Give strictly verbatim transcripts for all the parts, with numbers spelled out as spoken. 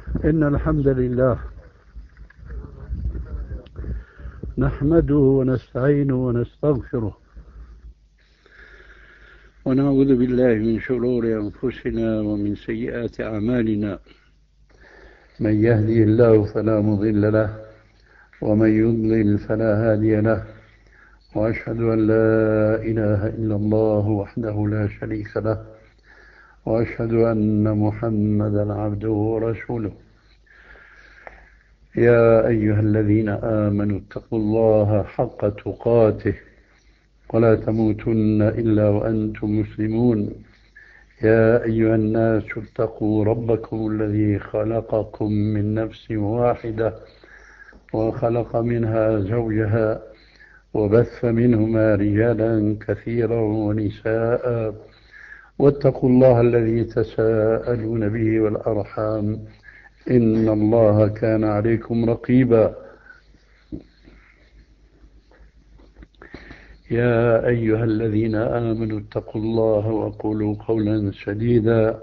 إن الحمد لله نحمده ونستعينه ونستغفره ونعوذ بالله من شرور أنفسنا ومن سيئات أعمالنا. من يهدي الله فلا مضل له ومن يضلل فلا هادي له، وأشهد أن لا إله إلا الله وحده لا شريك له، وأشهد أن محمدا عبده ورسوله. يا أيها الذين آمنوا اتقوا الله حق تقاته ولا تموتن إلا وأنتم مسلمون. يا أيها الناس اتقوا ربكم الذي خلقكم من نفس واحدة وخلق منها زوجها وبث منهما رجالا كثيرا ونساء، واتقوا الله الذي تساءلون به والأرحام إن الله كان عليكم رقيبا. يا أيها الذين آمنوا اتقوا الله وقولوا قولا سديدا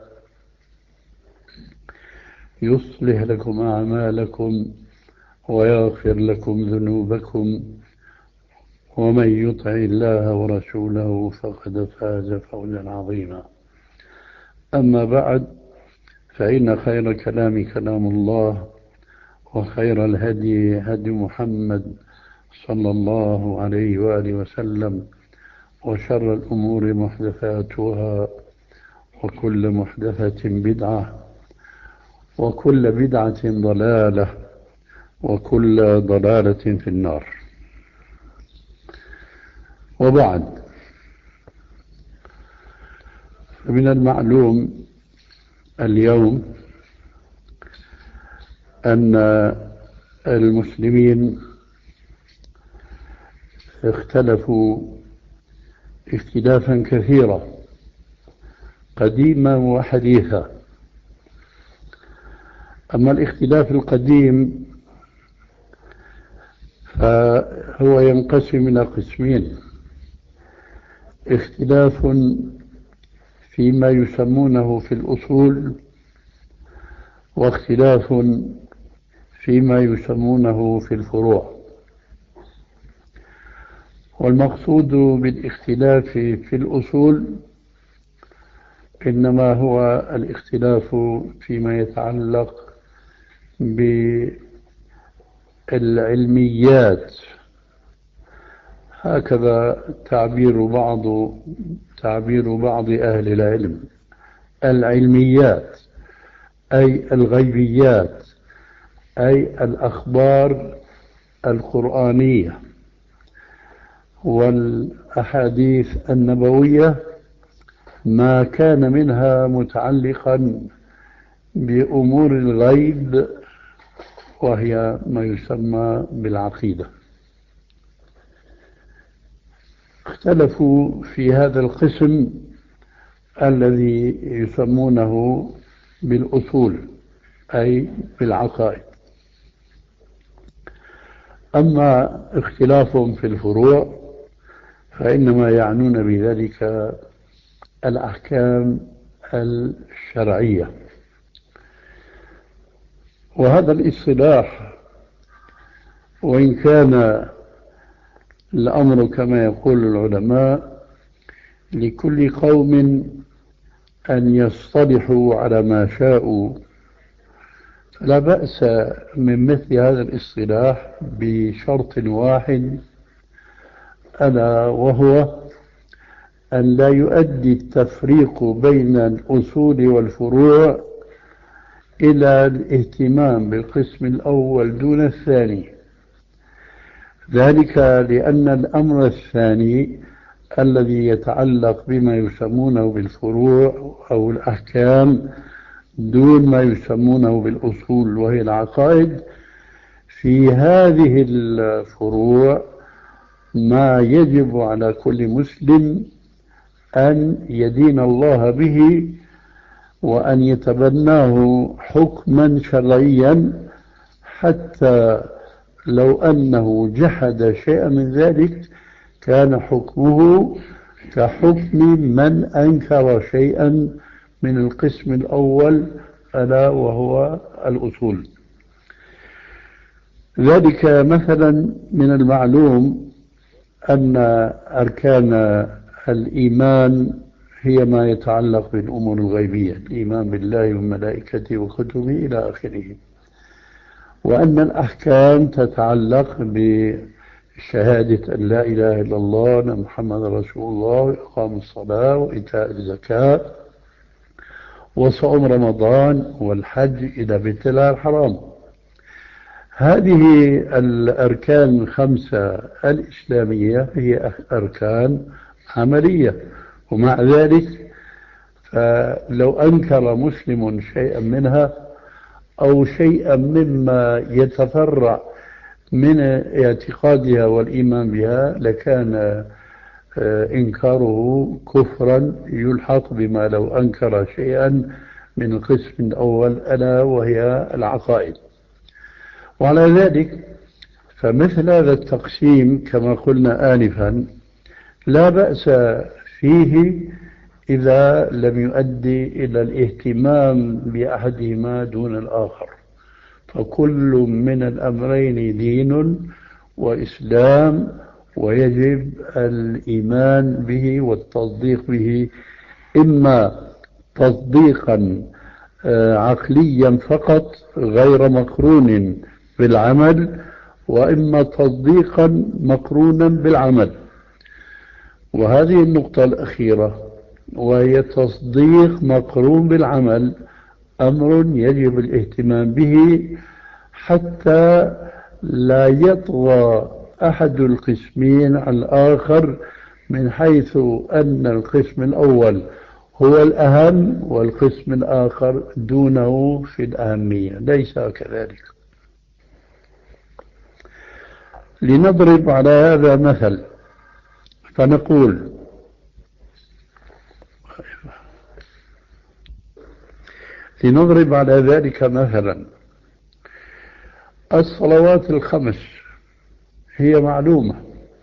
يصلح لكم أعمالكم ويغفر لكم ذنوبكم، ومن يطع الله ورسوله فقد فاز فوزا عظيما. أما بعد، فإن خير الكلام كلام الله، وخير الهدي هدي محمد صلى الله عليه وآله وسلم، وشر الأمور محدثاتها، وكل محدثة بدعة، وكل بدعة ضلالة، وكل ضلالة في النار. وبعد، من المعلوم اليوم أن المسلمين اختلفوا اختلافا كثيرا قديما وحديثا. أما الاختلاف القديم فهو ينقسم إلى قسمين: اختلاف فيما يسمونه في الأصول، واختلاف فيما يسمونه في الفروع. والمقصود بالاختلاف في الأصول إنما هو الاختلاف فيما يتعلق بالعلميات، هكذا تعبير بعض تعبير بعض أهل العلم. العلميات أي الغيبيات، أي الأخبار القرآنية والأحاديث النبوية، ما كان منها متعلقا بأمور الغيب، وهي ما يسمى بالعقيدة. اختلفوا في هذا القسم الذي يسمونه بالأصول، أي بالعقائد. أما اختلافهم في الفروع فإنما يعنون بذلك الأحكام الشرعية. وهذا الاصطلاح، وإن كان الأمر كما يقول العلماء لكل قوم أن يصطلحوا على ما شاءوا، فلا بأس من مثل هذا الاصطلاح بشرط واحد، ألا وهو أن لا يؤدي التفريق بين الأصول والفروع إلى الاهتمام بالقسم الأول دون الثاني. ذلك لأن الأمر الثاني الذي يتعلق بما يسمونه بالفروع أو الأحكام دون ما يسمونه بالأصول وهي العقائد، في هذه الفروع ما يجب على كل مسلم أن يدين الله به، وأن يتبناه حكما شرعيا، حتى لو أنه جحد شيئا من ذلك كان حكمه كحكم من أنكر شيئا من القسم الأول ألا وهو الأصول. ذلك مثلا من المعلوم أن أركان الإيمان هي ما يتعلق بالأمور الغيبية، الإيمان بالله وملائكته وكتبه إلى آخره، وأن الأحكام تتعلق بشهادة أن لا إله إلا الله وأن محمد رسول الله وإقام الصلاة وإيتاء الزكاة وصوم رمضان والحج إلى بيت الله الحرام. هذه الأركان الخمسة الإسلامية هي أركان عملية، ومع ذلك فلو أنكر مسلم شيئا منها أو شيئا مما يتفرع من اعتقادها والإيمان بها لكان إنكاره كفرا يلحق بما لو أنكر شيئا من القسم الأول ألا وهي العقائد. وعلى ذلك فمثل هذا التقسيم كما قلنا آنفا لا بأس فيه إذا لم يؤدي إلى الاهتمام بأحدهما دون الآخر، فكل من الأمرين دين وإسلام ويجب الإيمان به والتصديق به، إما تصديقا عقليا فقط غير مقرون بالعمل، وإما تصديقا مقرونا بالعمل. وهذه النقطة الأخيرة وهي تصديق مقرون بالعمل أمر يجب الاهتمام به حتى لا يطغى أحد القسمين على الآخر، من حيث أن القسم الأول هو الأهم والقسم الآخر دونه في الأهمية، ليس كذلك. لنضرب على هذا مثل فنقول لنضرب على ذلك مثلا الصلوات الخمس هي معلومة،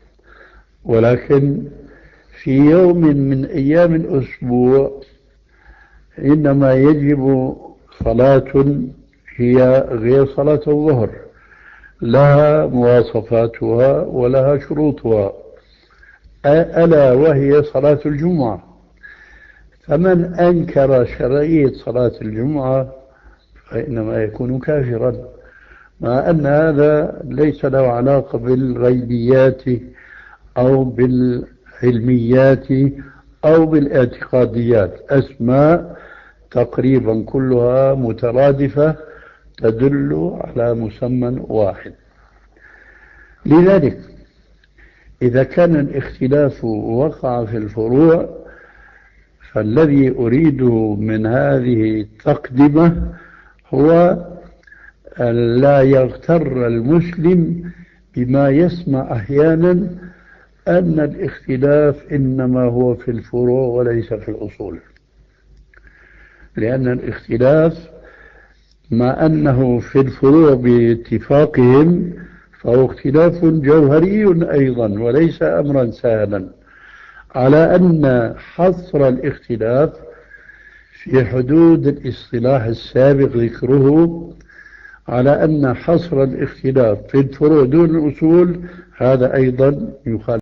ولكن في يوم من أيام الأسبوع إنما يجب صلاة هي غير صلاة الظهر، لها مواصفاتها ولها شروطها، ألا وهي صلاة الجمعة. فمن أنكر شرعية صلاة الجمعة فإنما يكون كافرا، مع أن هذا ليس له علاقة بالغيبيات أو بالعلميات أو بالاعتقاديات، أسماء تقريبا كلها مترادفة تدل على مسمى واحد. لذلك إذا كان الاختلاف وقع في الفروع فالذي أريده من هذه التقدمة هو أن لا يغتر المسلم بما يسمع أحيانا أن الاختلاف إنما هو في الفروع وليس في الأصول، لأن الاختلاف مع أنه في الفروع باتفاقهم فهو اختلاف جوهري أيضا وليس أمرا سهلا، على أن حصر الاختلاف في حدود الاصطلاح السابق ذكره على أن حصر الاختلاف في الفروع دون الأصول هذا أيضا يخالف